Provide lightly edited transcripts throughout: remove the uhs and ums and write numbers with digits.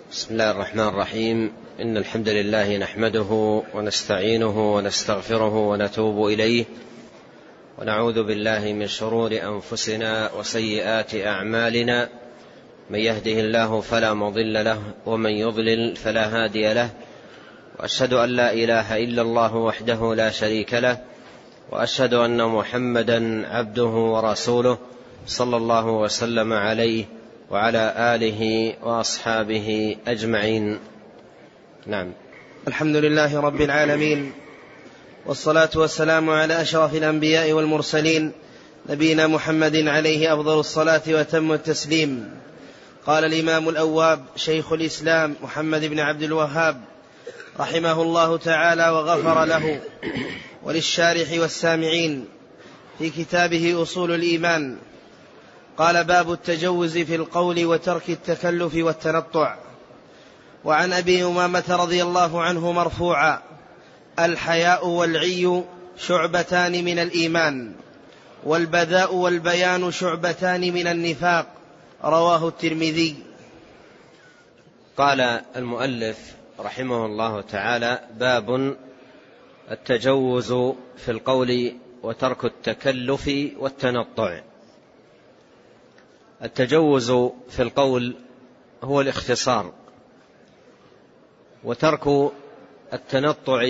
بسم الله الرحمن الرحيم. إن الحمد لله نحمده ونستعينه ونستغفره ونتوب إليه، ونعوذ بالله من شرور أنفسنا وسيئات أعمالنا. من يهده الله فلا مضل له، ومن يضلل فلا هادي له. وأشهد أن لا إله إلا الله وحده لا شريك له، وأشهد أن محمدا عبده ورسوله صلى الله وسلم عليه وعلى آله وأصحابه أجمعين. نعم. الحمد لله رب العالمين، والصلاة والسلام على أشرف الأنبياء والمرسلين، نبينا محمد عليه أفضل الصلاة وتم التسليم. قال الإمام الأواب شيخ الإسلام محمد بن عبد الوهاب رحمه الله تعالى وغفر له وللشارح والسامعين في كتابه أصول الإيمان، قال: باب التجوز في القول وترك التكلف والتنطع. وعن أبي أمامة رضي الله عنه مرفوعا: الحياء والعي شعبتان من الإيمان، والبذاء والبيان شعبتان من النفاق. رواه الترمذي. قال المؤلف رحمه الله تعالى: باب التجوز في القول وترك التكلف والتنطع. التجوز في القول هو الاختصار، وترك التنطع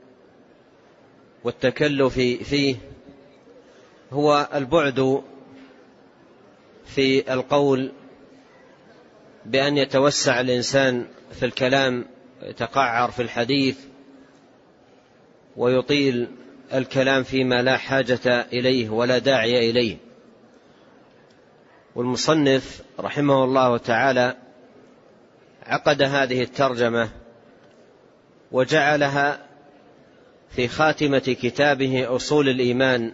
والتكلف فيه هو البعد في القول بأن يتوسع الإنسان في الكلام، يتقعر في الحديث ويطيل الكلام فيما لا حاجة إليه ولا داعي إليه. والمصنف رحمه الله تعالى عقد هذه الترجمة وجعلها في خاتمة كتابه أصول الإيمان،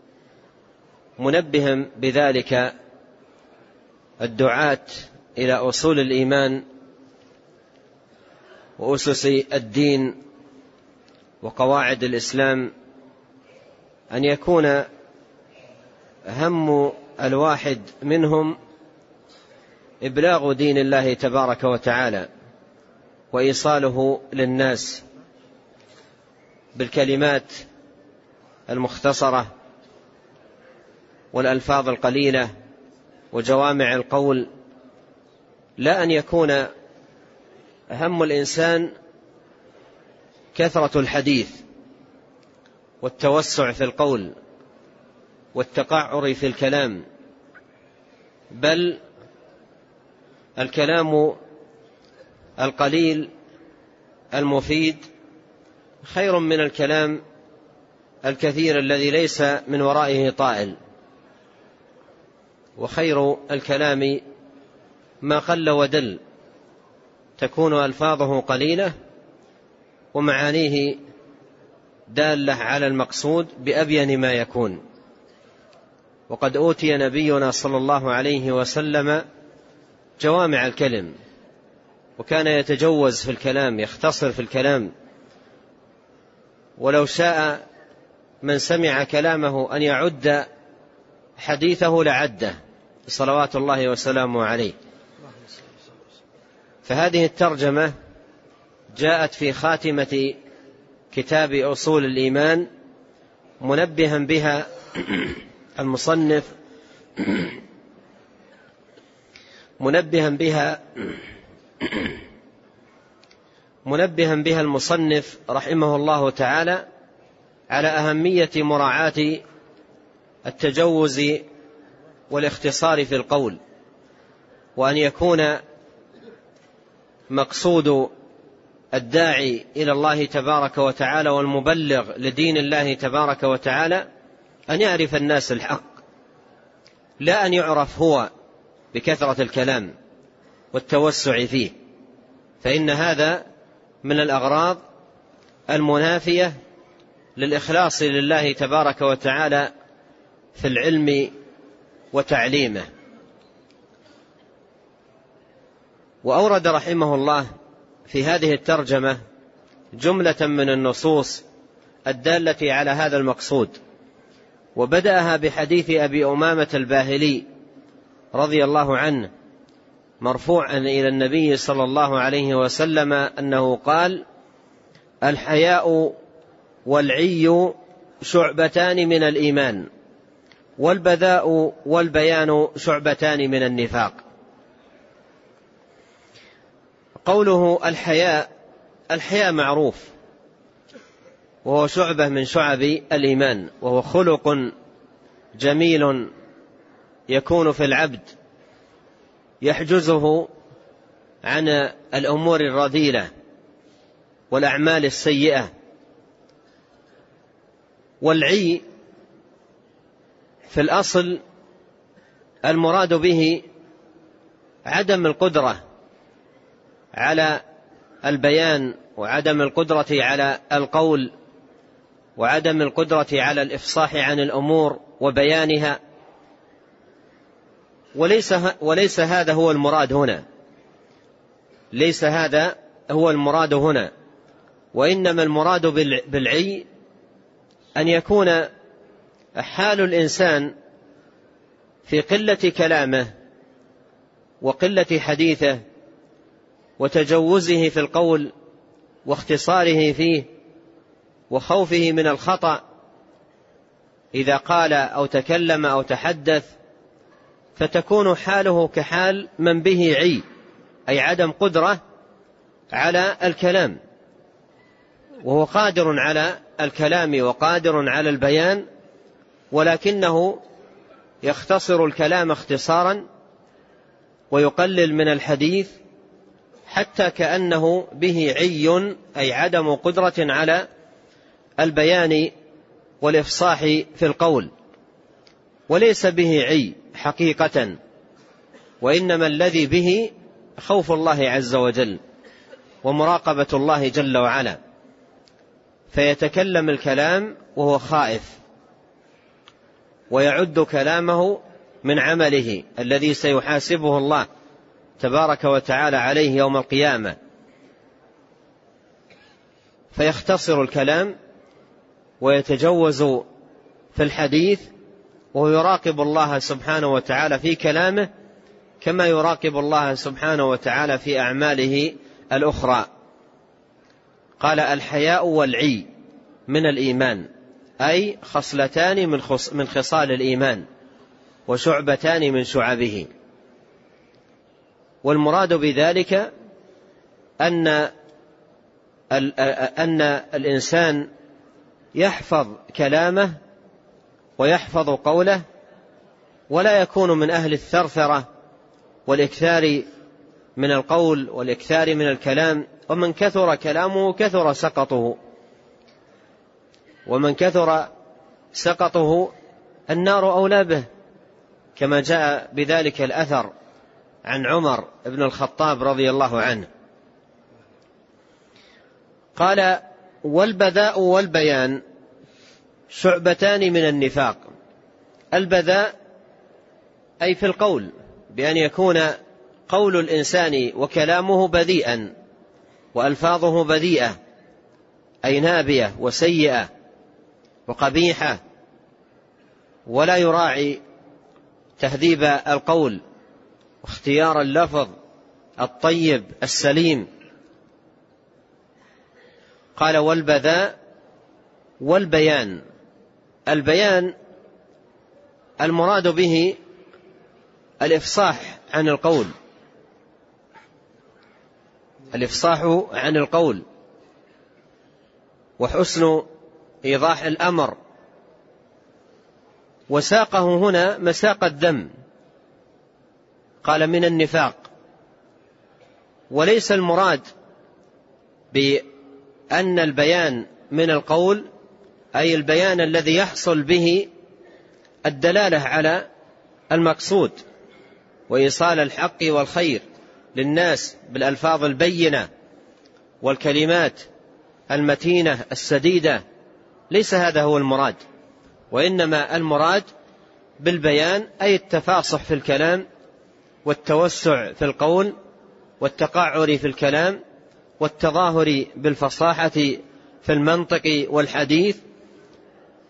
منبها بذلك الدعاة إلى أصول الإيمان وأسس الدين وقواعد الإسلام، أن يكون هم الواحد منهم إبلاغ دين الله تبارك وتعالى وإيصاله للناس بالكلمات المختصرة والألفاظ القليلة وجوامع القول، لا أن يكون هم الإنسان كثرة الحديث والتوسع في القول والتقعر في الكلام، بل الكلام القليل المفيد خير من الكلام الكثير الذي ليس من ورائه طائل. وخير الكلام ما قل ودل، تكون ألفاظه قليلة ومعانيه دالة على المقصود بأبين ما يكون. وقد أوتي نبينا صلى الله عليه وسلم جوامع الكلم، وكان يتجوز في الكلام، يختصر في الكلام، ولو شاء من سمع كلامه أن يعد حديثه لعده صلوات الله وسلامه عليه. فهذه الترجمة جاءت في خاتمة كتاب أصول الإيمان، منبها بها المصنف المصنف رحمه الله تعالى على أهمية مراعاة التجوز والاختصار في القول، وأن يكون مقصود الداعي إلى الله تبارك وتعالى والمبلغ لدين الله تبارك وتعالى أن يعرف الناس الحق، لا أن يعرف هو بكثرة الكلام والتوسع فيه، فإن هذا من الأغراض المنافية للإخلاص لله تبارك وتعالى في العلم وتعليمه. وأورد رحمه الله في هذه الترجمة جملة من النصوص الدالة على هذا المقصود، وبدأها بحديث أبي أمامة الباهلي رضي الله عنه مرفوعا إلى النبي صلى الله عليه وسلم أنه قال: الحياء والعي شعبتان من الإيمان، والبذاء والبيان شعبتان من النفاق. قوله الحياء معروف، وهو شعبة من شعب الإيمان، وهو خلق جميل يكون في العبد يحجزه عن الأمور الرذيلة والأعمال السيئة. والعي في الأصل المراد به عدم القدرة على البيان، وعدم القدرة على القول، وعدم القدرة على الإفصاح عن الأمور وبيانها. وليس هذا هو المراد هنا، ليس هذا هو المراد هنا، وإنما المراد بالعي أن يكون حال الإنسان في قلة كلامه وقلة حديثه وتجوزه في القول واختصاره فيه وخوفه من الخطأ إذا قال أو تكلم أو تحدث، فتكون حاله كحال من به عي، أي عدم قدرة على الكلام، وهو قادر على الكلام وقادر على البيان، ولكنه يختصر الكلام اختصارا ويقلل من الحديث حتى كأنه به عي، أي عدم قدرة على البيان والإفصاح في القول، وليس به عي حقيقة، وإنما الذي به خوف الله عز وجل ومراقبة الله جل وعلا، فيتكلم الكلام وهو خائف، ويعد كلامه من عمله الذي سيحاسبه الله تبارك وتعالى عليه يوم القيامة، فيختصر الكلام ويتجوز في الحديث، ويراقب الله سبحانه وتعالى في كلامه كما يراقب الله سبحانه وتعالى في أعماله الأخرى. قال: الحياء والعي من الإيمان، أي خصلتان من خصال الإيمان وشعبتان من شعبه. والمراد بذلك أن الإنسان يحفظ كلامه ويحفظ قوله، ولا يكون من أهل الثرثرة والإكثار من القول والإكثار من الكلام. ومن كثر كلامه كثر سقطه، ومن كثر سقطه النار أولى به، كما جاء بذلك الأثر عن عمر بن الخطاب رضي الله عنه. قال: والبذاء والبيان شعبتان من النفاق. البذاء أي في القول، بأن يكون قول الإنسان وكلامه بذيئا وألفاظه بذيئة، أي نابية وسيئة وقبيحة، ولا يراعي تهذيب القول واختيار اللفظ الطيب السليم. قال: والبذاء والبيان. البيان المراد به الإفصاح عن القول، الإفصاح عن القول وحسن إيضاح الأمر. وساقه هنا مساق الذم، قال: من النفاق. وليس المراد بأن البيان من القول أي البيان الذي يحصل به الدلالة على المقصود وإيصال الحق والخير للناس بالألفاظ البينة والكلمات المتينة السديدة. ليس هذا هو المراد، وإنما المراد بالبيان أي التفاصح في الكلام والتوسع في القول والتقعر في الكلام والتظاهر بالفصاحة في المنطق والحديث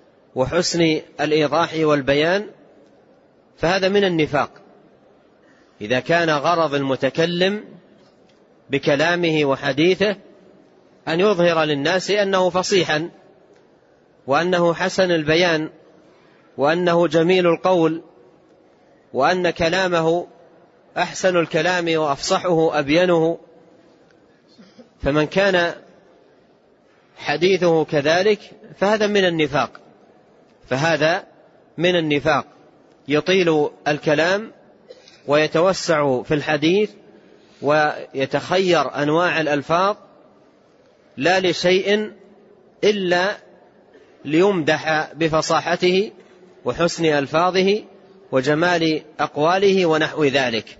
وحسن الإيضاح والبيان، فهذا من النفاق. إذا كان غرض المتكلم بكلامه وحديثه أن يظهر للناس أنه فصيحا وأنه حسن البيان وأنه جميل القول وأن كلامه أحسن الكلام وأفصحه أبينه، فمن كان حديثه كذلك فهذا من النفاق، يطيل الكلام ويتوسع في الحديث ويتخير أنواع الألفاظ لا لشيء إلا ليمدح بفصاحته وحسن ألفاظه وجمال أقواله ونحو ذلك.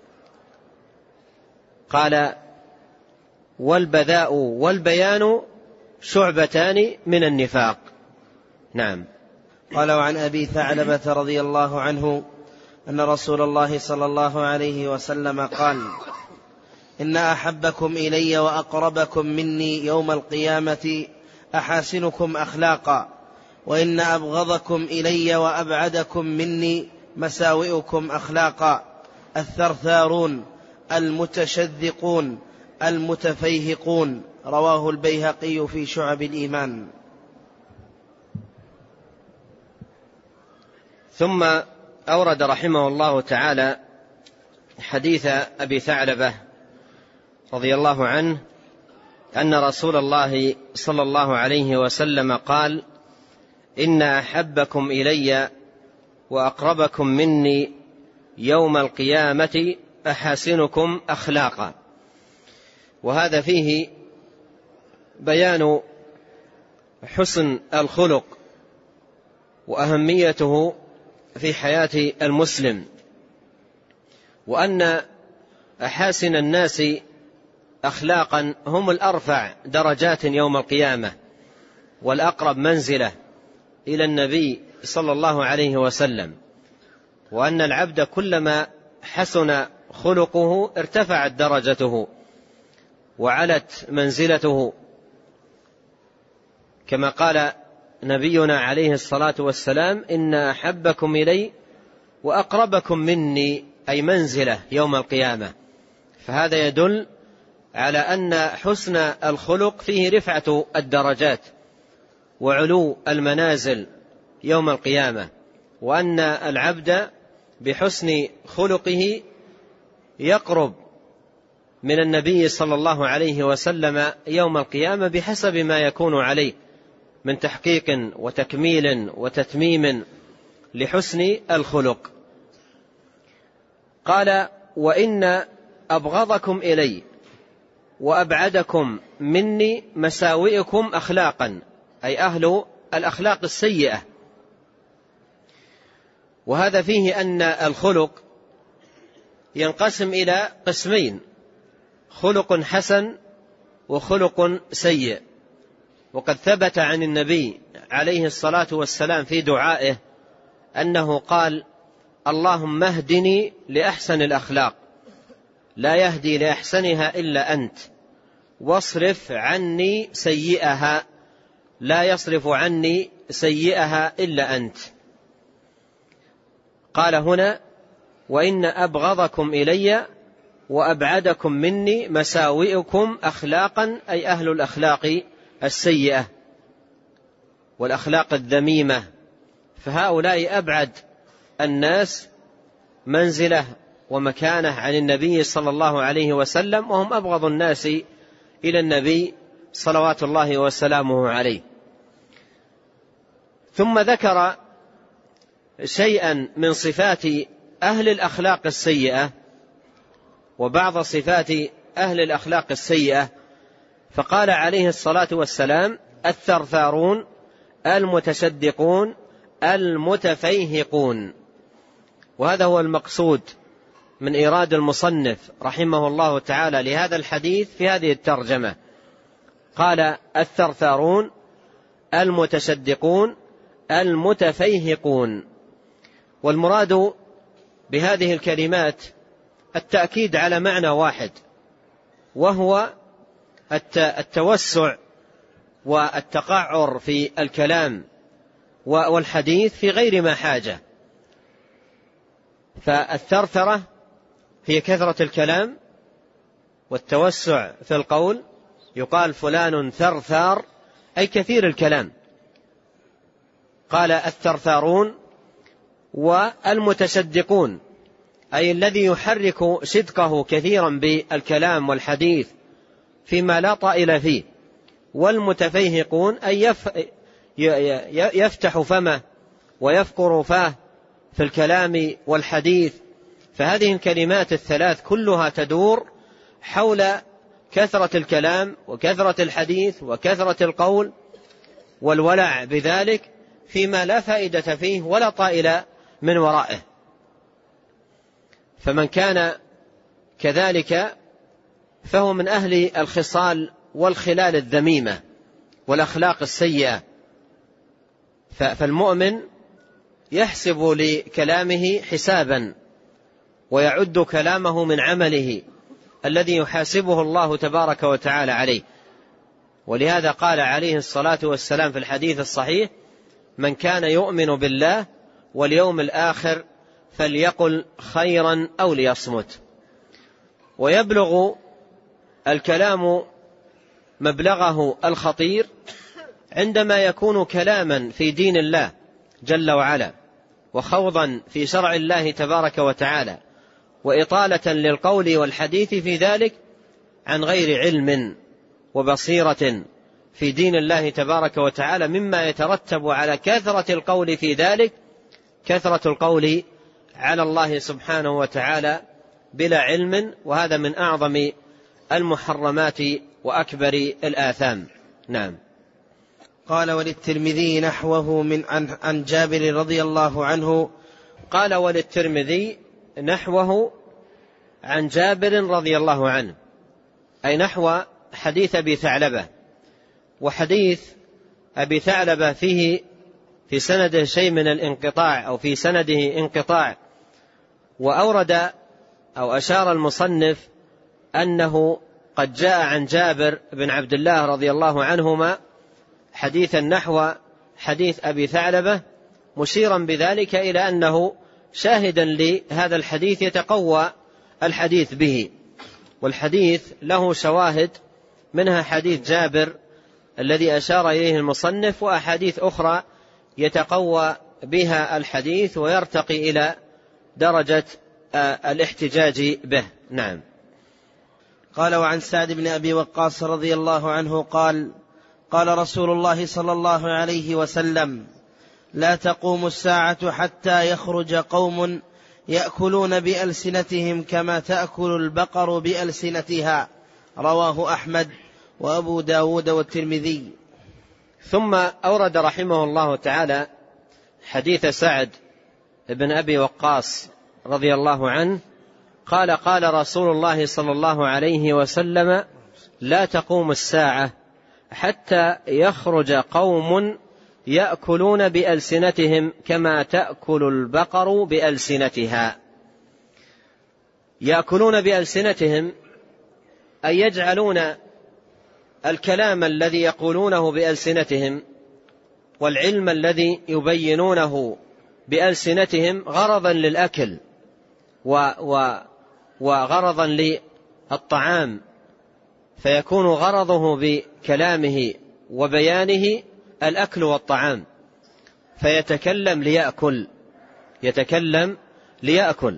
قال: والبذاء والبيان شعبتان من النفاق. نعم. قال: وعن أبي ثعلبة رضي الله عنه أن رسول الله صلى الله عليه وسلم قال: إن أحبكم إلي وأقربكم مني يوم القيامة أحاسنكم أخلاقا، وإن أبغضكم إلي وأبعدكم مني مساوئكم أخلاقا، الثرثارون المتشذقون المتفيهقون. رواه البيهقي في شعب الإيمان. ثم أورد رحمه الله تعالى حديث أبي ثعلبة رضي الله عنه أن رسول الله صلى الله عليه وسلم قال: إن أحبكم إلي وأقربكم مني يوم القيامة أحاسنكم أخلاقا. وهذا فيه بيان حسن الخلق وأهميته في حياة المسلم، وأن أحاسن الناس أخلاقا هم الأرفع درجات يوم القيامة والأقرب منزلة إلى النبي صلى الله عليه وسلم، وأن العبد كلما حسن خلقه ارتفعت درجته وعلت منزلته، كما قال نبينا عليه الصلاة والسلام: إن أحبكم إلي وأقربكم مني، أي منزلة يوم القيامة. فهذا يدل على أن حسن الخلق فيه رفعة الدرجات وعلو المنازل يوم القيامة، وأن العبد بحسن خلقه يقرب من النبي صلى الله عليه وسلم يوم القيامة بحسب ما يكون عليه من تحقيق وتكميل وتتميم لحسن الخلق. قال: وإن أبغضكم إلي وأبعدكم مني مساوئكم أخلاقا، أي أهل الأخلاق السيئة. وهذا فيه أن الخلق ينقسم إلى قسمين: خلق حسن وخلق سيء. وقد ثبت عن النبي عليه الصلاة والسلام في دعائه أنه قال: اللهم اهدني لأحسن الأخلاق، لا يهدي لأحسنها إلا أنت، واصرف عني سيئها، لا يصرف عني سيئها إلا أنت. قال هنا: وإن أبغضكم إلي وأبعدكم مني مساوئكم أخلاقا، أي أهل الأخلاق السيئة والأخلاق الذميمة، فهؤلاء أبعد الناس منزلة ومكانة عن النبي صلى الله عليه وسلم، وهم أبغض الناس إلى النبي صلوات الله وسلامه عليه. ثم ذكر شيئا من صفات أهل الأخلاق السيئة وبعض صفات أهل الأخلاق السيئة، فقال عليه الصلاة والسلام: الثرثارون المتشدقون المتفيهقون. وهذا هو المقصود من إيراد المصنف رحمه الله تعالى لهذا الحديث في هذه الترجمة. قال: الثرثارون المتشدقون المتفيهقون. والمراد بهذه الكلمات التأكيد على معنى واحد، وهو التوسع والتقعر في الكلام والحديث في غير ما حاجة. فالثرثرة هي كثرة الكلام والتوسع في القول. يقال فلان ثرثار أي كثير الكلام. قال الثرثارون والمتشدقون أي الذي يحرك صدقه كثيرا بالكلام والحديث فيما لا طائل فيه. والمتفيهقون أي يفتح فمه ويفقر فاه في الكلام والحديث. فهذه الكلمات الثلاث كلها تدور حول كثرة الكلام وكثرة الحديث وكثرة القول والولع بذلك فيما لا فائدة فيه ولا طائل من ورائه. فمن كان كذلك فهو من أهل الخصال والخلال الذميمة والأخلاق السيئة. فالمؤمن يحسب لكلامه حسابا ويعد كلامه من عمله الذي يحاسبه الله تبارك وتعالى عليه. ولهذا قال عليه الصلاة والسلام في الحديث الصحيح: من كان يؤمن بالله واليوم الآخر فليقل خيرا أو ليصمت. ويبلغ الكلام مبلغه الخطير عندما يكون كلاما في دين الله جل وعلا وخوضا في شرع الله تبارك وتعالى وإطالة للقول والحديث في ذلك عن غير علم وبصيرة في دين الله تبارك وتعالى، مما يترتب على كثرة القول في ذلك كثرة القول على الله سبحانه وتعالى بلا علم، وهذا من أعظم المحرمات وأكبر الآثام. نعم. قال وللترمذي نحوه عن جابر رضي الله عنه. قال وللترمذي نحوه عن جابر رضي الله عنه أي نحو حديث أبي ثعلبة. وحديث أبي ثعلبة فيه في سنده شيء من الانقطاع أو في سنده انقطاع. وأورد أو أشار المصنف أنه قد جاء عن جابر بن عبد الله رضي الله عنهما حديثا نحو حديث أبي ثعلبة، مشيرا بذلك إلى أنه شاهدا لهذا الحديث يتقوى الحديث به. والحديث له شواهد، منها حديث جابر الذي أشار إليه المصنف، وأحاديث أخرى يتقوى بها الحديث ويرتقي إلى درجة الاحتجاج به. نعم. قال وعن سعد بن أبي وقاص رضي الله عنه قال قال رسول الله صلى الله عليه وسلم: لا تقوم الساعة حتى يخرج قوم يأكلون بألسنتهم كما تأكل البقر بألسنتها. رواه أحمد وأبو داود والترمذي. ثم أورد رحمه الله تعالى حديث سعد بن أبي وقاص رضي الله عنه قال: قال رسول الله صلى الله عليه وسلم: لا تقوم الساعة حتى يخرج قوم يأكلون بألسنتهم كما تأكل البقر بألسنتها. يأكلون بألسنتهم أي يجعلون الكلام الذي يقولونه بألسنتهم والعلم الذي يبينونه بألسنتهم غرضا للأكل وغرضا للطعام، فيكون غرضه بكلامه وبيانه الأكل والطعام، فيتكلم ليأكل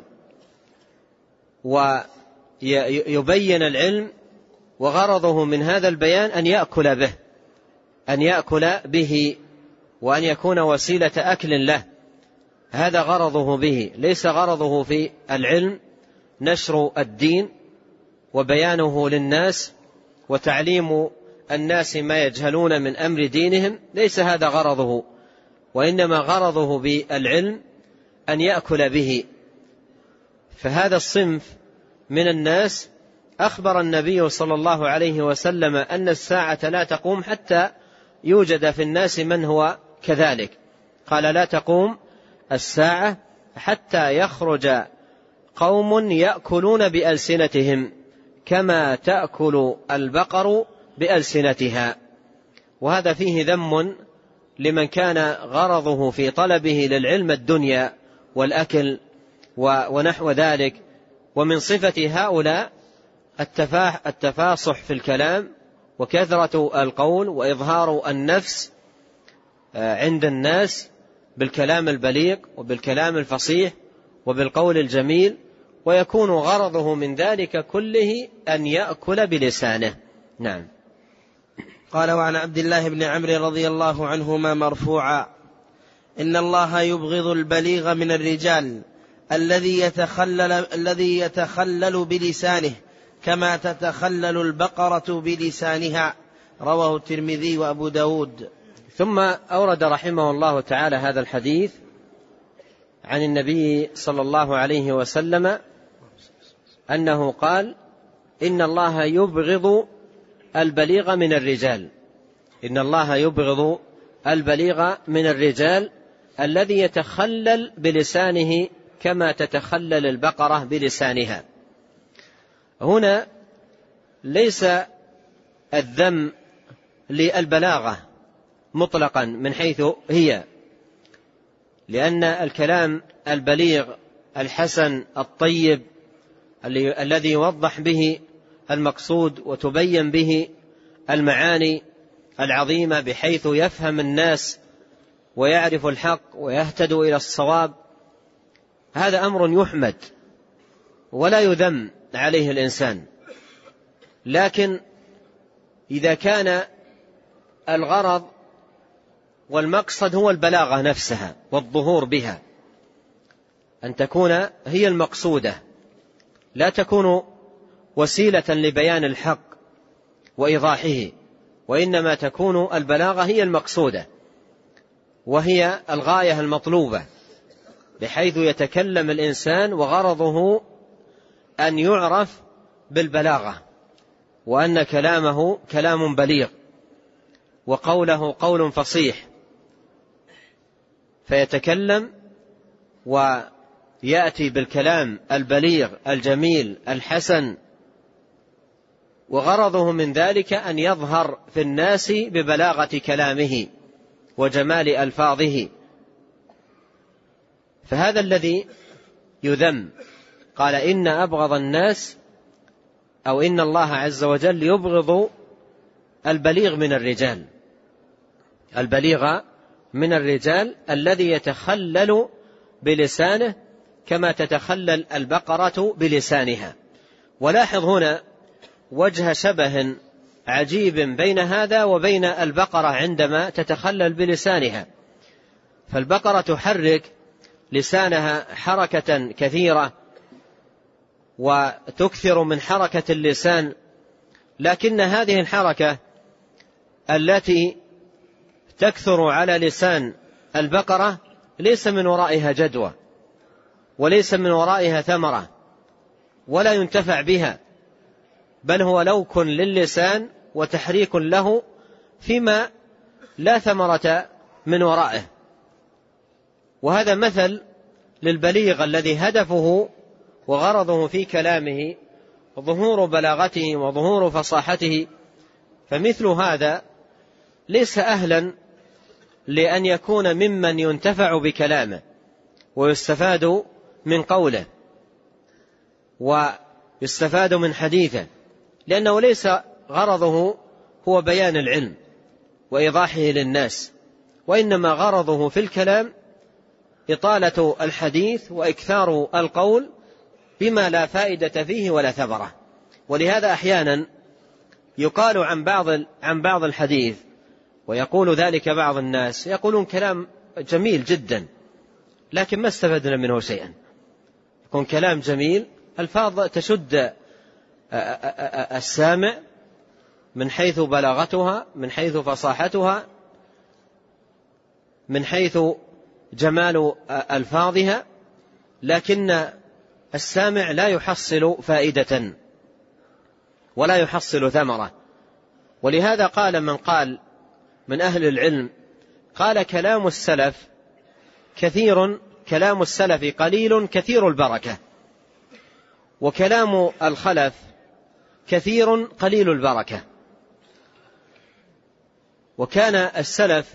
ويبين العلم، وغرضه من هذا البيان أن يأكل به وأن يكون وسيلة أكل له. هذا غرضه به، ليس غرضه في العلم نشر الدين وبيانه للناس وتعليم الناس ما يجهلون من أمر دينهم، ليس هذا غرضه، وإنما غرضه بالعلم أن يأكل به. فهذا الصنف من الناس أخبر النبي صلى الله عليه وسلم أن الساعة لا تقوم حتى يوجد في الناس من هو كذلك. قال: لا تقوم الساعة حتى يخرج قوم يأكلون بألسنتهم كما تأكل البقر بألسنتها. وهذا فيه ذم لمن كان غرضه في طلبه للعلم الدنيا والأكل ونحو ذلك، ومن صفة هؤلاء التفاصح في الكلام وكثرة القول وإظهار النفس عند الناس بالكلام البليغ وبالكلام الفصيح وبالقول الجميل، ويكون غرضه من ذلك كله أن يأكل بلسانه. نعم. قال: وعن عبد الله بن عمرو رضي الله عنهما مرفوعا: إن الله يبغض البليغ من الرجال الذي يتخلل بلسانه كما تتخلل البقرة بلسانها. رواه الترمذي وأبو داود. ثم أورد رحمه الله تعالى هذا الحديث عن النبي صلى الله عليه وسلم أنه قال: إن الله يبغض البليغ من الرجال. إن الله يبغض البليغ من الرجال الذي يتخلل بلسانه كما تتخلل البقرة بلسانها. هنا ليس الذم للبلاغة مطلقا من حيث هي، لأن الكلام البليغ الحسن الطيب الذي يوضح به المقصود وتبين به المعاني العظيمة بحيث يفهم الناس ويعرف الحق ويهتدوا إلى الصواب، هذا أمر يحمد ولا يذم عليه الإنسان. لكن إذا كان الغرض والمقصد هو البلاغة نفسها والظهور بها، أن تكون هي المقصودة، لا تكون وسيلة لبيان الحق وإيضاحه، وإنما تكون البلاغة هي المقصودة وهي الغاية المطلوبة، بحيث يتكلم الإنسان وغرضه أن يعرف بالبلاغة، وأن كلامه كلام بليغ وقوله قول فصيح، فيتكلم ويأتي بالكلام البليغ الجميل الحسن، وغرضه من ذلك أن يظهر في الناس ببلاغة كلامه وجمال ألفاظه. فهذا الذي يذم. قال: إن أبغض الناس، أو إن الله عز وجل يبغض البليغ من الرجال، البليغ من الرجال الذي يتخلل بلسانه كما تتخلل البقرة بلسانها. ولاحظ هنا وجه شبه عجيب بين هذا وبين البقرة عندما تتخلل بلسانها. فالبقرة تحرك لسانها حركة كثيرة وتكثر من حركة اللسان، لكن هذه الحركة التي تكثر على لسان البقرة ليس من ورائها جدوى، وليس من ورائها ثمرة، ولا ينتفع بها، بل هو لوك للسان وتحريك له فيما لا ثمرة من ورائه. وهذا مثل للبليغ الذي هدفه وغرضه في كلامه ظهور بلاغته وظهور فصاحته، فمثل هذا ليس أهلا لأن يكون ممن ينتفع بكلامه ويستفاد من قوله ويستفاد من حديثه، لأنه ليس غرضه هو بيان العلم وإيضاحه للناس، وإنما غرضه في الكلام إطالة الحديث وإكثار القول بما لا فائدة فيه ولا ثمرة. ولهذا أحيانا يقال عن بعض الحديث، ويقول ذلك بعض الناس، يقولون كلام جميل جدا لكن ما استفدنا منه شيئا. يكون كلام جميل، الفاظ تشد السامع من حيث بلاغتها، من حيث فصاحتها، من حيث جمال ألفاظها، لكن السامع لا يحصل فائدة ولا يحصل ثمرة. ولهذا قال من قال من أهل العلم، قال: كلام السلف كثير، كلام السلف قليل كثير البركة، وكلام الخلف كثير قليل البركة. وكان السلف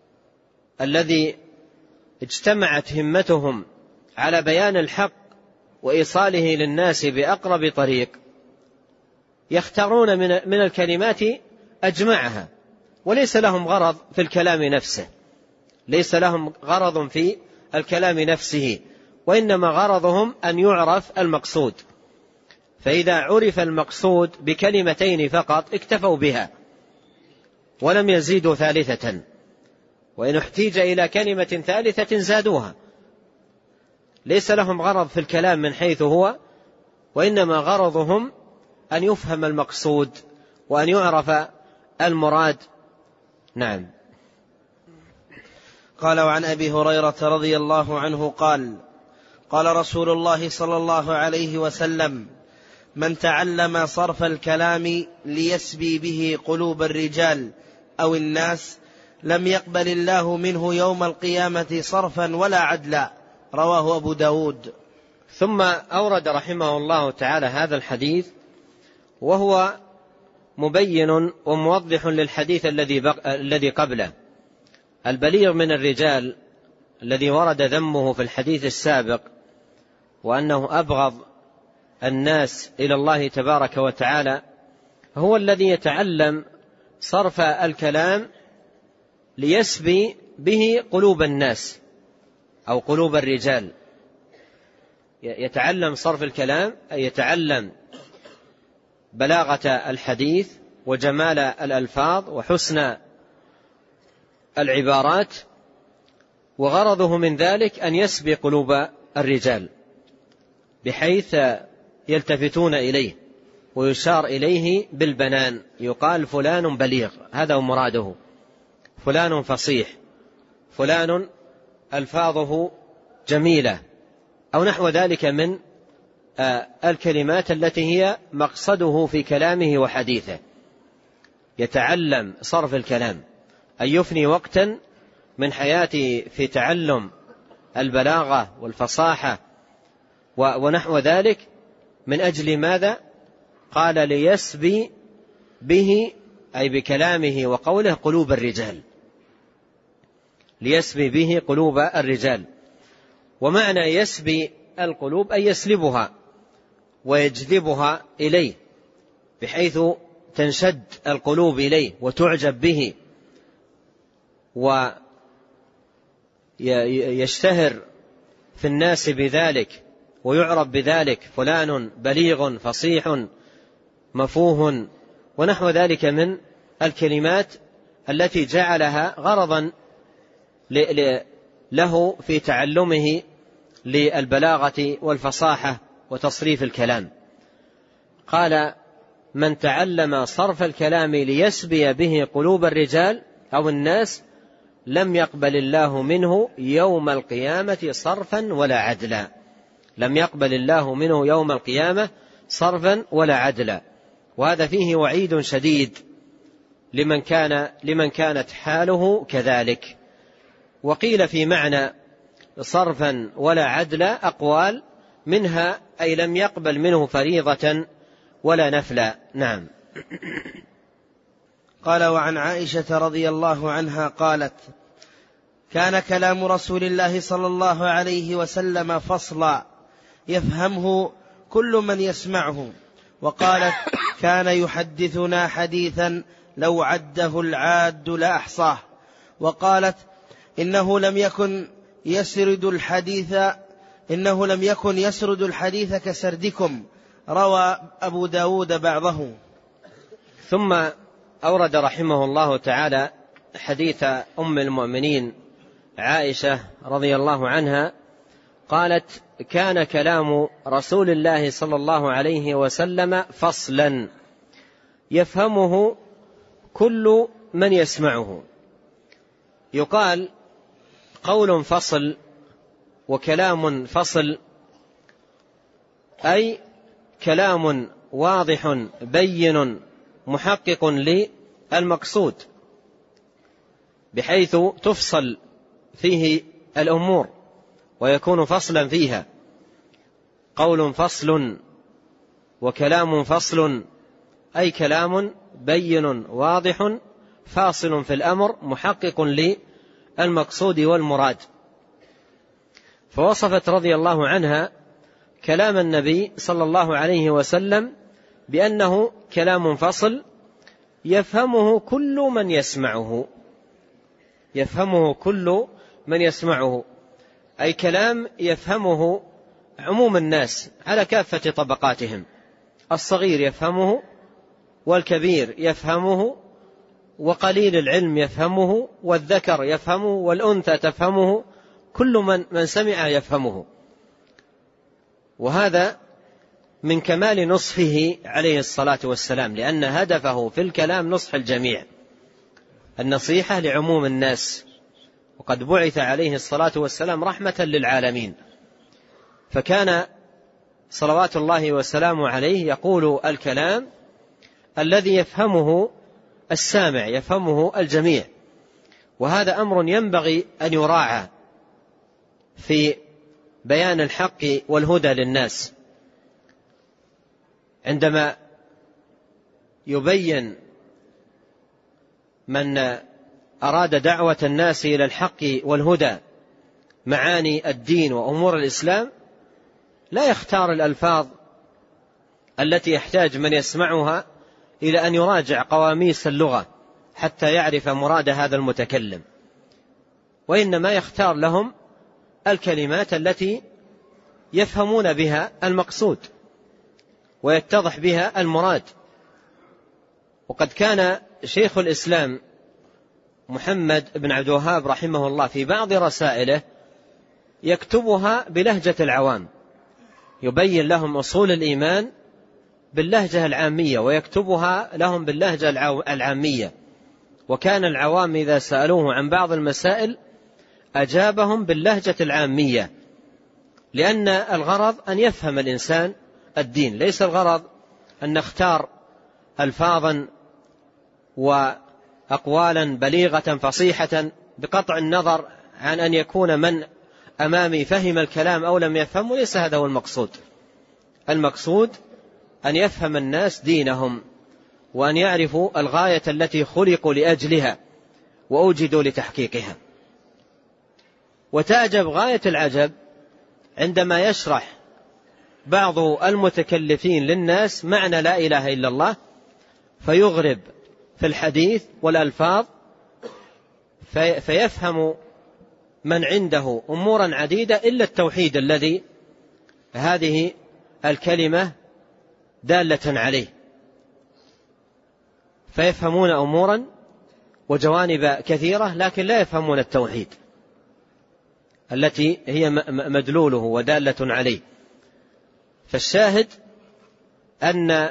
الذي اجتمعت همتهم على بيان الحق وإيصاله للناس بأقرب طريق يختارون من الكلمات أجمعها، وليس لهم غرض في الكلام نفسه، ليس لهم غرض في الكلام نفسه، وإنما غرضهم أن يعرف المقصود، فإذا عرف المقصود بكلمتين فقط اكتفوا بها ولم يزيدوا ثالثة، وإن احتيج إلى كلمة ثالثة زادوها. ليس لهم غرض في الكلام من حيث هو، وإنما غرضهم أن يفهم المقصود وأن يعرف المراد. نعم. قال: وعن أبي هريرة رضي الله عنه قال: قال رسول الله صلى الله عليه وسلم: من تعلم صرف الكلام ليسبي به قلوب الرجال أو الناس لم يقبل الله منه يوم القيامة صرفا ولا عدلا. رواه أبو داود. ثم أورد رحمه الله تعالى هذا الحديث، وهو مبين وموضح للحديث الذي قبله. البليغ من الرجال الذي ورد ذمه في الحديث السابق، وأنه أبغض الناس إلى الله تبارك وتعالى، هو الذي يتعلم صرف الكلام ليسبي به قلوب الناس أو قلوب الرجال. يتعلم صرف الكلام أي يتعلم بلاغة الحديث وجمال الألفاظ وحسن العبارات، وغرضه من ذلك أن يسبي قلوب الرجال بحيث يلتفتون إليه ويشار إليه بالبنان، يقال فلان بليغ، هذا هو مراده، فلان فصيح، فلان ألفاظه جميلة، أو نحو ذلك من الكلمات التي هي مقصده في كلامه وحديثه. يتعلم صرف الكلام أن يفني وقتا من حياته في تعلم البلاغة والفصاحة ونحو ذلك. من أجل ماذا؟ قال: ليسبي به أي بكلامه وقوله قلوب الرجال، ليسبي به قلوب الرجال. ومعنى يسبي القلوب أي يسلبها ويجذبها إليه، بحيث تنشد القلوب إليه وتعجب به ويشتهر في الناس بذلك ويعرف بذلك، فلان بليغ فصيح مفوه ونحو ذلك من الكلمات التي جعلها غرضا له في تعلمه للبلاغة والفصاحة وتصريف الكلام. قال: من تعلم صرف الكلام ليسبي به قلوب الرجال أو الناس لم يقبل الله منه يوم القيامة صرفا ولا عدلا. لم يقبل الله منه يوم القيامة صرفا ولا عدلا. وهذا فيه وعيد شديد لمن كانت حاله كذلك. وقيل في معنى صرفا ولا عدلا أقوال، منها أي لم يقبل منه فريضة ولا نفلا. نعم. قال: وعن عائشة رضي الله عنها قالت: كان كلام رسول الله صلى الله عليه وسلم فصلا يفهمه كل من يسمعه. وقالت: كان يحدثنا حديثا لو عده العاد لأحصاه. وقالت: إنه لم يكن يسرد الحديث كسردكم. روى أبو داود بعضه. ثم أورد رحمه الله تعالى حديث أم المؤمنين عائشة رضي الله عنها قالت: كان كلام رسول الله صلى الله عليه وسلم فصلا يفهمه كل من يسمعه. يقال قول فصل وكلام فصل، أي كلام واضح بين محقق للمقصود، بحيث تفصل فيه الأمور ويكون فصلا فيها. قول فصل وكلام فصل، أي كلام بين واضح فاصل في الأمر محقق للمقصود والمراد. فوصفت رضي الله عنها كلام النبي صلى الله عليه وسلم بأنه كلام فصل يفهمه كل من يسمعه، يفهمه كل من يسمعه، أي كلام يفهمه عموم الناس على كافة طبقاتهم، الصغير يفهمه والكبير يفهمه وقليل العلم يفهمه والذكر يفهمه والأنثى تفهمه، كل من سمع يفهمه. وهذا من كمال نصحه عليه الصلاة والسلام، لأن هدفه في الكلام نصح الجميع، النصيحة لعموم الناس، وقد بعث عليه الصلاة والسلام رحمة للعالمين. فكان صلوات الله وسلامه عليه يقول الكلام الذي يفهمه السامع، يفهمه الجميع. وهذا أمر ينبغي أن يراعى في بيان الحق والهدى للناس. عندما يبين من أراد دعوة الناس إلى الحق والهدى معاني الدين وأمور الإسلام، لا يختار الألفاظ التي يحتاج من يسمعها إلى أن يراجع قواميس اللغة حتى يعرف مراد هذا المتكلم، وإنما يختار لهم الكلمات التي يفهمون بها المقصود ويتضح بها المراد. وقد كان شيخ الإسلام محمد بن عبد الوهاب رحمه الله في بعض رسائله يكتبها بلهجة العوام، يبين لهم أصول الإيمان باللهجة العامية ويكتبها لهم باللهجة العامية. وكان العوام إذا سألوه عن بعض المسائل أجابهم باللهجة العامية، لأن الغرض أن يفهم الإنسان الدين، ليس الغرض أن نختار ألفاظا وأقوالا بليغة فصيحة بقطع النظر عن أن يكون من أمامي فهم الكلام أو لم يفهمه، ليس هذا هو المقصود. المقصود أن يفهم الناس دينهم وأن يعرفوا الغاية التي خلقوا لأجلها وأوجدوا لتحقيقها. وتعجب غاية العجب عندما يشرح بعض المتكلفين للناس معنى لا إله إلا الله، فيغرب في الحديث والألفاظ، فيفهم من عنده أمورا عديدة إلا التوحيد الذي هذه الكلمة دالة عليه، فيفهمون أمورا وجوانب كثيرة لكن لا يفهمون التوحيد التي هي مدلوله ودالة عليه. فالشاهد أن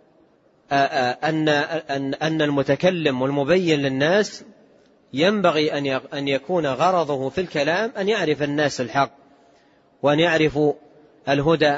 المتكلم والمبين للناس ينبغي أن يكون غرضه في الكلام أن يعرف الناس الحق وأن يعرفوا الهدى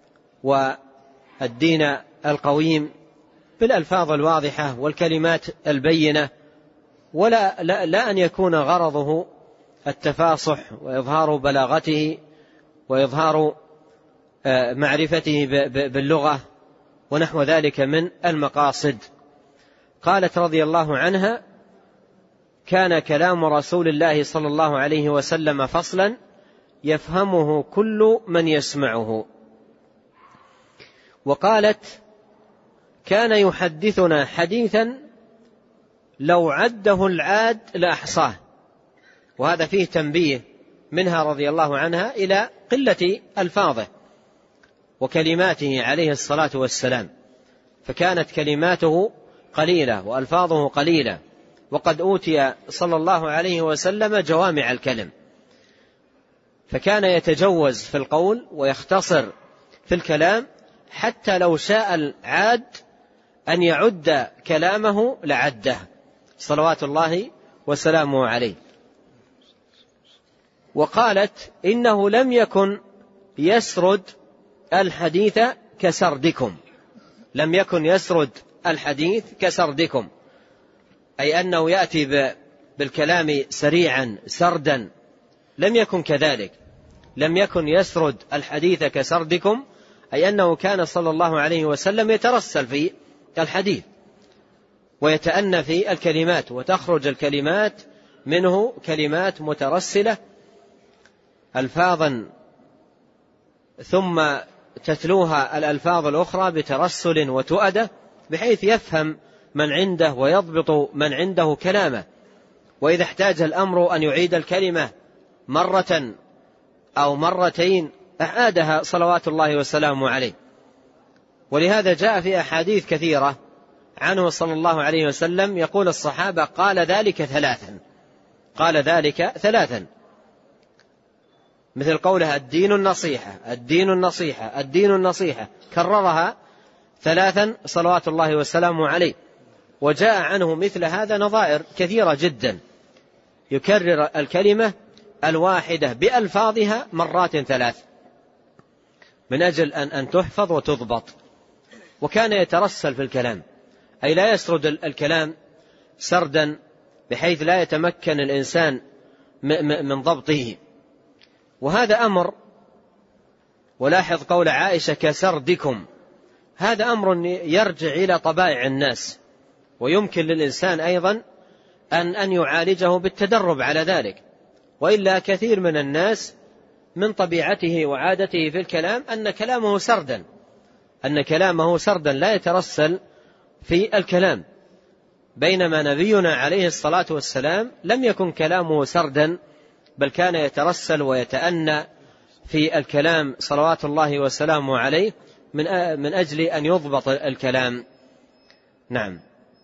والدين القويم بالألفاظ الواضحة والكلمات البينة، لا أن يكون غرضه التفاصح وإظهار بلاغته وإظهار معرفته باللغة ونحو ذلك من المقاصد. قالت رضي الله عنها: كان كلام رسول الله صلى الله عليه وسلم فصلا يفهمه كل من يسمعه. وقالت: كان يحدثنا حديثا لو عده العاد لأحصاه. وهذا فيه تنبيه منها رضي الله عنها إلى قلة ألفاظه وكلماته عليه الصلاة والسلام، فكانت كلماته قليلة وألفاظه قليلة، وقد أوتي صلى الله عليه وسلم جوامع الكلم، فكان يتجوز في القول ويختصر في الكلام، حتى لو شاء العاد أن يعد كلامه لعده صلوات الله وسلامه عليه. وقالت: إنه لم يكن يسرد الحديث كسردكم. لم يكن يسرد الحديث كسردكم، أي أنه يأتي بالكلام سريعا سردا، لم يكن كذلك. لم يكن يسرد الحديث كسردكم، أي أنه كان صلى الله عليه وسلم يترسل في الحديث ويتأنى في الكلمات، وتخرج الكلمات منه كلمات مترسلة ألفاظا ثم تتلوها الألفاظ الأخرى بترسل وتؤدة بحيث يفهم من عنده ويضبط من عنده كلامه، وإذا احتاج الأمر أن يعيد الكلمة مرة أو مرتين أعادها صلوات الله وسلامه عليه. ولهذا جاء في أحاديث كثيرة عنه صلى الله عليه وسلم يقول الصحابة قال ذلك ثلاثا، مثل قولها الدين النصيحة الدين النصيحة الدين النصيحة، كررها ثلاثا صلوات الله وسلامه عليه. وجاء عنه مثل هذا نظائر كثيرة جدا، يكرر الكلمة الواحدة بألفاظها مرات ثلاث من أجل أن تحفظ وتضبط. وكان يترسل في الكلام، أي لا يسرد الكلام سردا بحيث لا يتمكن الإنسان من ضبطه. وهذا أمر، ولاحظ قول عائشة كسردكم، هذا أمر يرجع إلى طبائع الناس، ويمكن للإنسان أيضا أن يعالجه بالتدرب على ذلك. وإلا كثير من الناس من طبيعته وعادته في الكلام أن كلامه سردا لا يترسل في الكلام، بينما نبينا عليه الصلاة والسلام لم يكن كلامه سردا، بل كان يترسل ويتأنى في الكلام صلوات الله وسلامه عليه من أجل أن يضبط الكلام. نعم.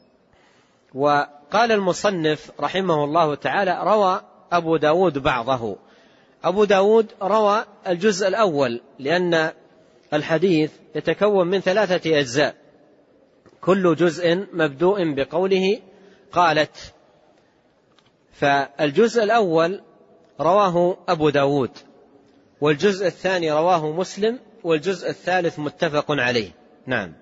وقال المصنف رحمه الله تعالى روى أبو داود بعضه. أبو داود روى الجزء الأول، لأن الحديث يتكون من 3 أجزاء، كل جزء مبدوء بقوله قالت، فالجزء الأول رواه أبو داود، والجزء الثاني رواه مسلم، والجزء الثالث متفق عليه. نعم.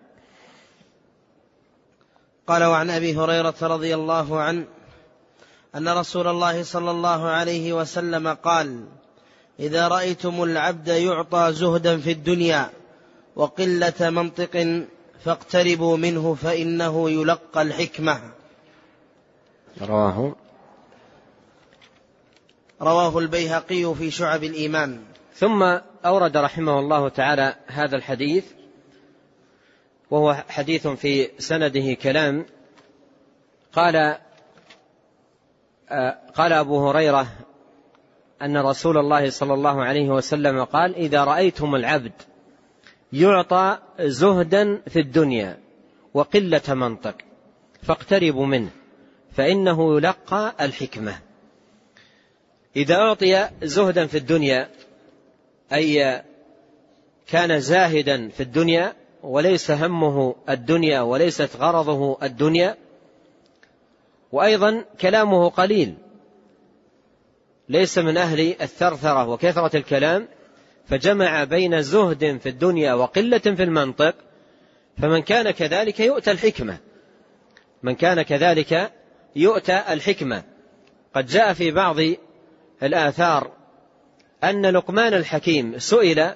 قال وعن أبي هريرة رضي الله عنه أن رسول الله صلى الله عليه وسلم قال: إذا رأيتم العبد يعطى زهدا في الدنيا وقلة منطق فاقتربوا منه فإنه يلقى الحكمة. رواه البيهقي في شعب الإيمان. ثم أورد رحمه الله تعالى هذا الحديث، وهو حديث في سنده كلام. قال أبو هريرة أن رسول الله صلى الله عليه وسلم قال: إذا رأيتم العبد يعطى زهدا في الدنيا وقلة منطق فاقتربوا منه فإنه يلقى الحكمة. إذا أعطي زهدا في الدنيا، أي كان زاهدا في الدنيا وليس همه الدنيا وليست غرضه الدنيا، وأيضا كلامه قليل، ليس من أهل الثرثرة وكثرة الكلام، فجمع بين زهد في الدنيا وقلة في المنطق، فمن كان كذلك يؤتى الحكمة. قد جاء في بعض الآثار أن لقمان الحكيم سئل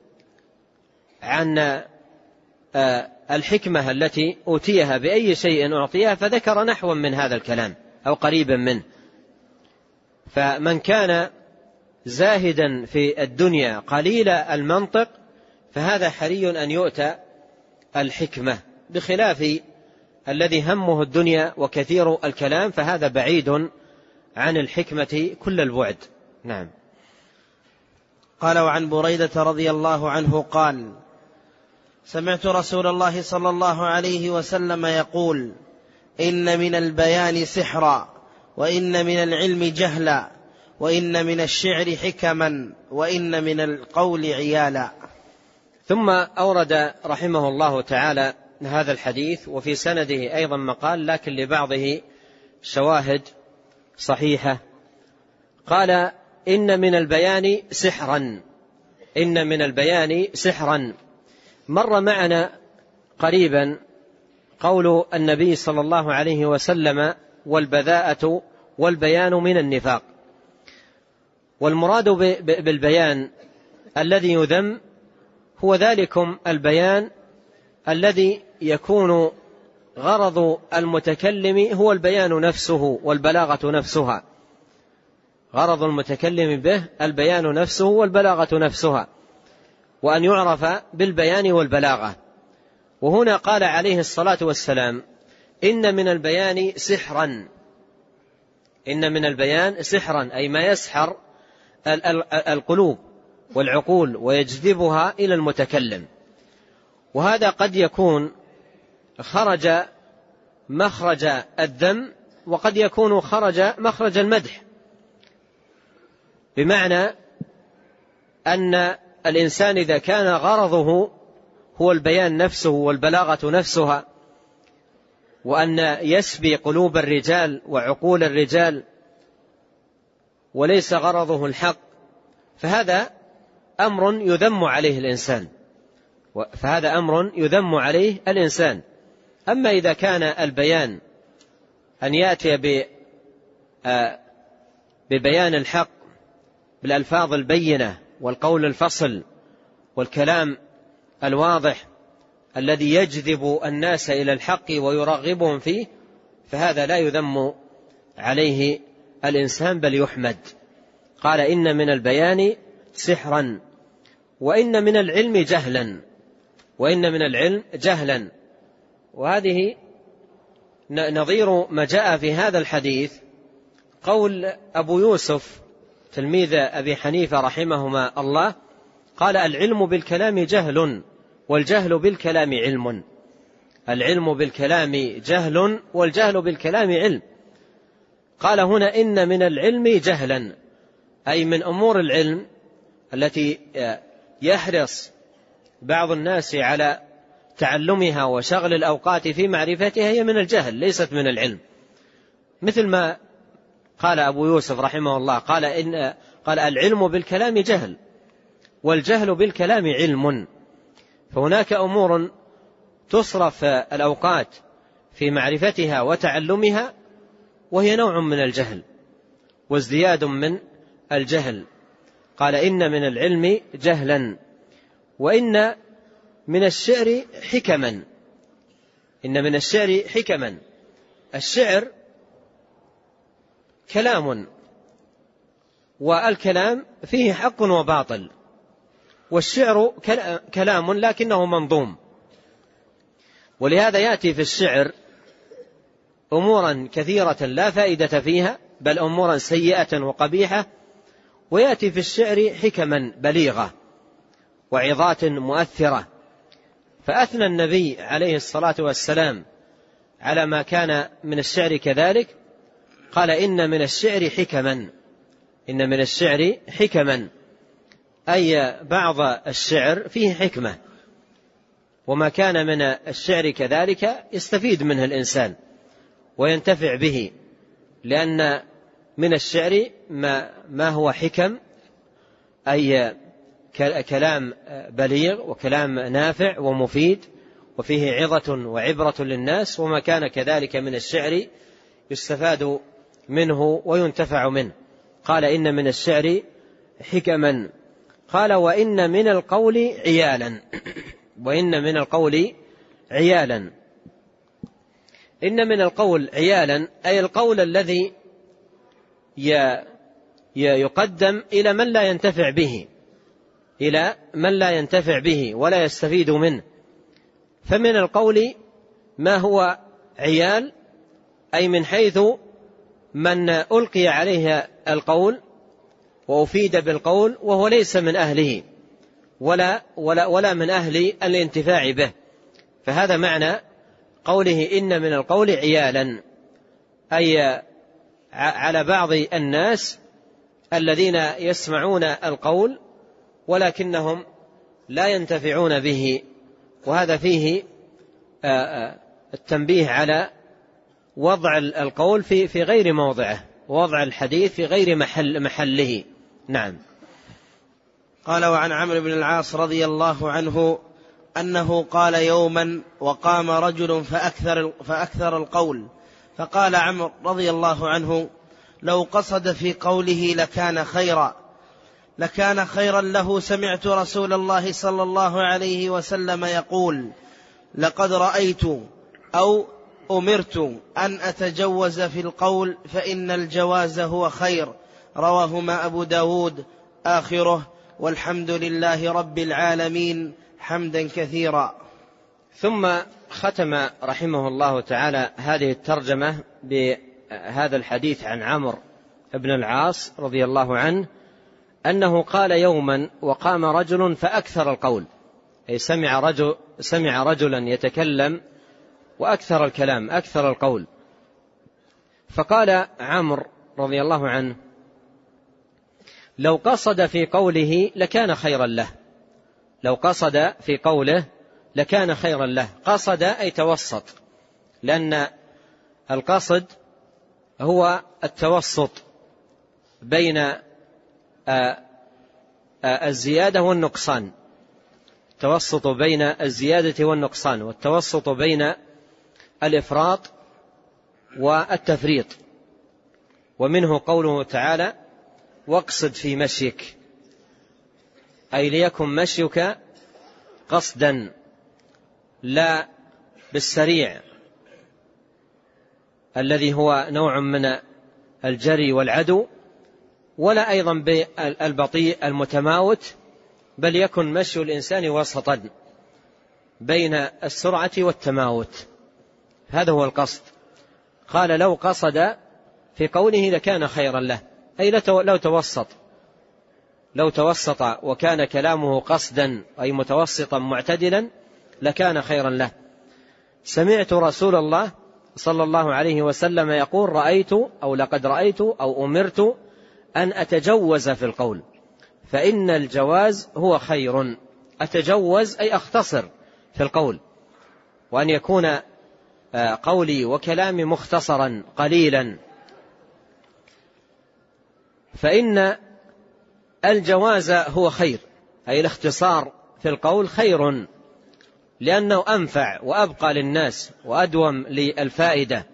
عن الحكمة التي أوتيها بأي شيء أعطيها، فذكر نحوا من هذا الكلام أو قريبا منه. فمن كان زاهدا في الدنيا قليل المنطق فهذا حري أن يؤتى الحكمة، بخلاف الذي همه الدنيا وكثير الكلام، فهذا بعيد عن الحكمة كل البعد. نعم. قال وعن بريدة رضي الله عنه قال: سمعت رسول الله صلى الله عليه وسلم يقول: إن من البيان سحرا، وإن من العلم جهلا، وإن من الشعر حكما، وإن من القول عيالا. ثم أورد رحمه الله تعالى هذا الحديث، وفي سنده أيضا مقال، لكن لبعضه شواهد صحيحة. قال: إن من البيان سحرا. إن من البيان سحرا. مر معنا قريبا قول النبي صلى الله عليه وسلم: والبذاءة والبيان من النفاق. والمراد بالبيان الذي يذم هو ذلكم البيان الذي يكون غرض المتكلم هو البيان نفسه والبلاغة نفسها. غرض المتكلم به البيان نفسه والبلاغة نفسها. وأن يعرف بالبيان والبلاغة. وهنا قال عليه الصلاة والسلام: إن من البيان سحرا. إن من البيان سحرا، أي ما يسحر القلوب والعقول ويجذبها إلى المتكلم. وهذا قد يكون خرج مخرج الذم، وقد يكون خرج مخرج المدح، بمعنى أن الإنسان إذا كان غرضه هو البيان نفسه والبلاغة نفسها، وأن يسبي قلوب الرجال وعقول الرجال، وليس غرضه الحق، فهذا أمر يذم عليه الإنسان، فهذا أمر يذم عليه الإنسان. أما إذا كان البيان أن يأتي ببيان الحق بالألفاظ البينة والقول الفصل والكلام الواضح الذي يجذب الناس إلى الحق ويرغبهم فيه، فهذا لا يذم عليه الإنسان بل يحمد. قال: إن من البيان سحرا وإن من العلم جهلا. وإن من العلم جهلا، وهذه نظير ما جاء في هذا الحديث قول أبو يوسف تلميذ أبي حنيفة رحمهما الله، قال: العلم بالكلام جهل والجهل بالكلام علم. العلم بالكلام جهل والجهل بالكلام علم. قال هنا: إن من العلم جهلا، أي من أمور العلم التي يحرص بعض الناس على تعلمها وشغل الأوقات في معرفتها، هي من الجهل ليست من العلم. مثل ما قال أبو يوسف رحمه الله، قال العلم بالكلام جهل والجهل بالكلام علم. فهناك أمور تصرف الأوقات في معرفتها وتعلمها وهي نوع من الجهل وازدياد من الجهل. قال: إن من العلم جهلا وإن من الشعر حكما. إن من الشعر حكما. الشعر كلام، والكلام فيه حق وباطل، والشعر كلام لكنه منظوم. ولهذا يأتي في الشعر أمورا كثيرة لا فائدة فيها، بل أمورا سيئة وقبيحة، ويأتي في الشعر حكما بليغة وعظات مؤثرة. فأثنى النبي عليه الصلاة والسلام على ما كان من الشعر كذلك، قال: إن من الشعر حكما. إن من الشعر حكما، أي بعض الشعر فيه حكمة، وما كان من الشعر كذلك يستفيد منه الإنسان وينتفع به، لأن من الشعر ما هو حكم، أي كلام بليغ وكلام نافع ومفيد وفيه عظة وعبرة للناس، وما كان كذلك من الشعر يستفاد منه وينتفع منه. قال: إن من الشعر حكما. قال: وإن من القول عيالا. وإن من القول عيالا. إن من القول عيالا، أي القول الذي يقدم إلى من لا ينتفع به، إلى من لا ينتفع به ولا يستفيد منه. فمن القول ما هو عيال، أي من حيث من ألقي عليه القول وأفيد بالقول وهو ليس من أهله ولا من أهل الانتفاع به. فهذا معنى قوله: إن من القول عيالا، أي على بعض الناس الذين يسمعون القول ولكنهم لا ينتفعون به. وهذا فيه التنبيه على وضع القول في غير موضعه، ووضع الحديث في غير محله. نعم. قال: وعن عمرو بن العاص رضي الله عنه أنه قال يوما: وقام رجل فأكثر القول، فقال عمرو رضي الله عنه: لو قصد في قوله لكان خيرا له. سمعت رسول الله صلى الله عليه وسلم يقول: لقد رأيت أو أمرت أن أتجوز في القول، فإن الجواز هو خير. رواهما أبو داود آخره: والحمد لله رب العالمين حمدا كثيرا. ثم ختم رحمه الله تعالى هذه الترجمة بهذا الحديث عن عمرو بن العاص رضي الله عنه أنه قال يوما وقام رجل فأكثر القول، أي سمع رجلا يتكلم وأكثر الكلام أكثر القول، فقال عمرو رضي الله عنه لو قصد في قوله لكان خيرا له، لو قصد في قوله لكان خيرا له. قصد أي توسط، لأن القصد هو التوسط بين الزيادة والنقصان، التوسط بين الزيادة والنقصان، والتوسط بين الإفراط والتفريط. ومنه قوله تعالى واقصد في مشيك، أي ليكن مشيك قصدا لا بالسريع الذي هو نوع من الجري والعدو، ولا أيضا بالبطيء المتماوت، بل يكن مشي الإنسان وسطا بين السرعة والتماوت، هذا هو القصد. قال لو قصد في قوله لكان خيرا له، أي لو توسط وكان كلامه قصدا أي متوسطا معتدلا لكان خيرا له. سمعت رسول الله صلى الله عليه وسلم يقول رأيت أو لقد رأيت أو أمرت أن أتجوز في القول، فإن الجواز هو خير. أتجوز أي أختصر في القول، وأن يكون قولي وكلامي مختصرا قليلا. فإن الجواز هو خير، أي الاختصار في القول خير، لأنه أنفع وأبقى للناس وأدوم للفائدة.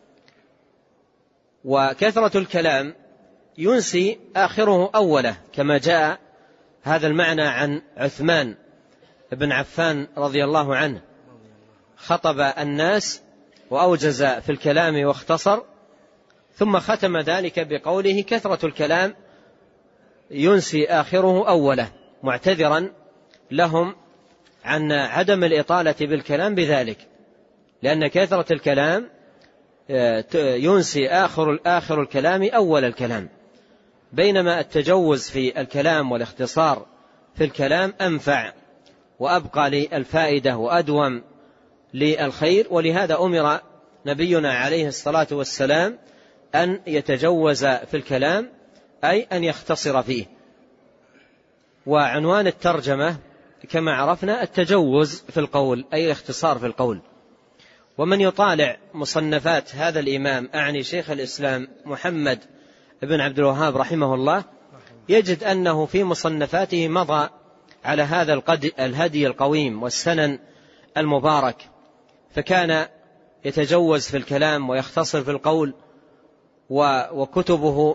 وكثرة الكلام ينسي آخره أوله، كما جاء هذا المعنى عن عثمان بن عفان رضي الله عنه، خطب الناس وأوجز في الكلام واختصر، ثم ختم ذلك بقوله كثرة الكلام ينسي آخره أوله، معتذرا لهم عن عدم الإطالة بالكلام بذلك، لأن كثرة الكلام ينسي آخر الكلام أول الكلام، بينما التجوز في الكلام والاختصار في الكلام أنفع وأبقى للفائدة وأدوم للخير. ولهذا أمر نبينا عليه الصلاة والسلام أن يتجوز في الكلام، أي أن يختصر فيه. وعنوان الترجمة كما عرفنا التجوز في القول، أي الاختصار في القول. ومن يطالع مصنفات هذا الإمام، أعني شيخ الإسلام محمد بن عبد الوهاب رحمه الله، يجد أنه في مصنفاته مضى على هذا الهدي القويم والسنن المبارك، فكان يتجوز في الكلام ويختصر في القول، وكتبه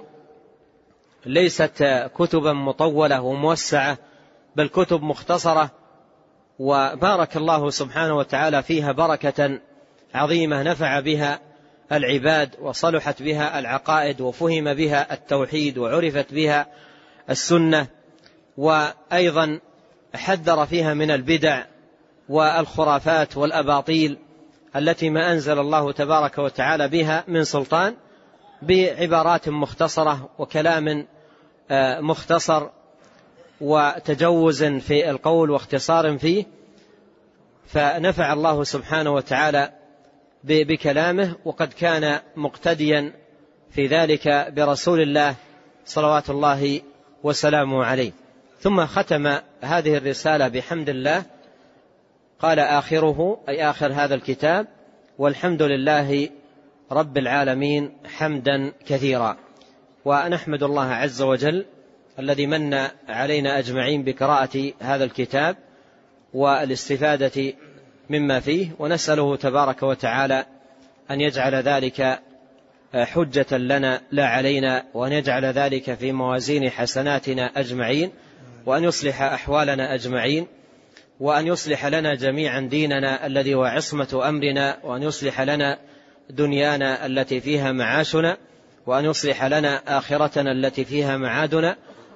ليست كتبا مطولة وموسعة، بل كتب مختصرة، وبارك الله سبحانه وتعالى فيها بركة عظيمة نفع بها العباد، وصلحت بها العقائد، وفهم بها التوحيد، وعرفت بها السنة، وأيضا حذر فيها من البدع والخرافات والأباطيل التي ما أنزل الله تبارك وتعالى بها من سلطان، بعبارات مختصرة وكلام مختصر وتجوز في القول واختصار فيه. فنفع الله سبحانه وتعالى بكلامه، وقد كان مقتديا في ذلك برسول الله صلوات الله وسلامه عليه. ثم ختم هذه الرسالة بحمد الله، قال آخره أي آخر هذا الكتاب والحمد لله رب العالمين حمدا كثيرا. ونحمد الله عز وجل الذي من علينا أجمعين بقراءة هذا الكتاب والاستفادة مما فيه، ونسأله تبارك وتعالى أن يجعل ذلك حجة لنا لا علينا، وأن يجعل ذلك في موازين حسناتنا أجمعين، وأن يصلح أحوالنا أجمعين، وأن يصلح لنا جميعا ديننا الذي هو عصمة أمرنا، وأن يصلح لنا دنيانا التي فيها معاشنا، وأن يصلح لنا آخرتنا التي فيها معادنا،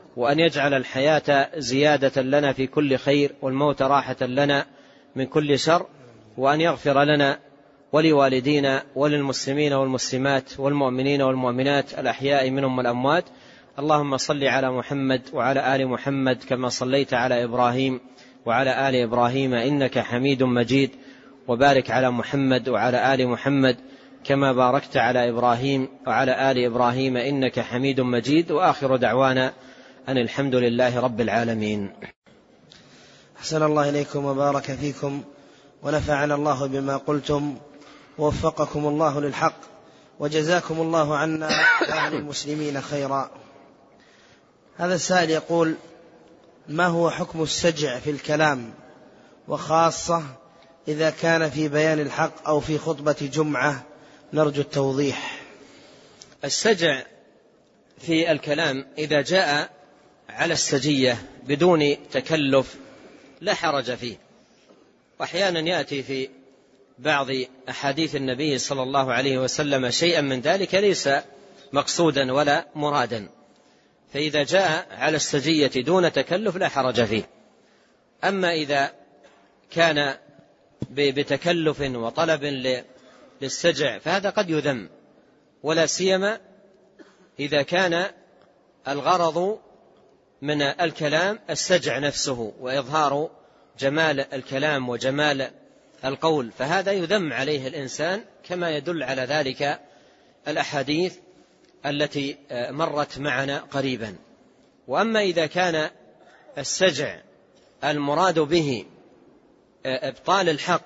وأن يجعل الحياة زيادة لنا في كل خير والموت راحة لنا من كل شر، وأن يغفر لنا ولوالدينا وللمسلمين والمسلمات والمؤمنين والمؤمنات الأحياء منهم والأموات. اللهم صل على محمد وعلى آل محمد كما صليت على إبراهيم وعلى آل إبراهيم إنك حميد مجيد، وبارك على محمد وعلى آل محمد كما باركت على إبراهيم وعلى آل إبراهيم إنك حميد مجيد. وآخر دعوانا أن الحمد لله رب العالمين. أحسن الله إليكم وبارك فيكم، ونفعنا الله بما قلتم، ووفقكم الله للحق، وجزاكم الله عنا وعن المسلمين خيرا. هذا السائل يقول: ما هو حكم السجع في الكلام، وخاصة إذا كان في بيان الحق أو في خطبة جمعة؟ نرجو التوضيح. السجع في الكلام إذا جاء على السجية بدون تكلف لا حرج فيه، وأحيانا يأتي في بعض أحاديث النبي صلى الله عليه وسلم شيئا من ذلك ليس مقصودا ولا مرادا، فإذا جاء على السجية دون تكلف لا حرج فيه. أما إذا كان بتكلف وطلب للسجع فهذا قد يذم، ولا سيما إذا كان الغرض من الكلام السجع نفسه وإظهار جمال الكلام وجمال القول، فهذا يذم عليه الإنسان كما يدل على ذلك الأحاديث التي مرت معنا قريبا. وأما إذا كان السجع المراد به إبطال الحق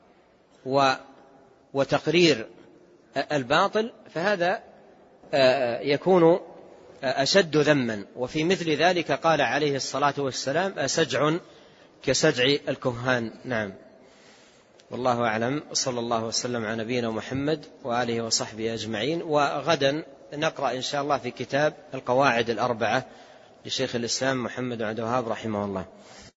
وتقرير الباطل فهذا يكون أشد ذما. وفي مثل ذلك قال عليه الصلاة والسلام: أسجع كسجع الكهان. نعم، والله أعلم. صلى الله وسلم على نبينا محمد وآله وصحبه أجمعين. وغدا نقرأ إن شاء الله في كتاب القواعد الأربعة لشيخ الإسلام محمد بن عبد الوهاب رحمه الله.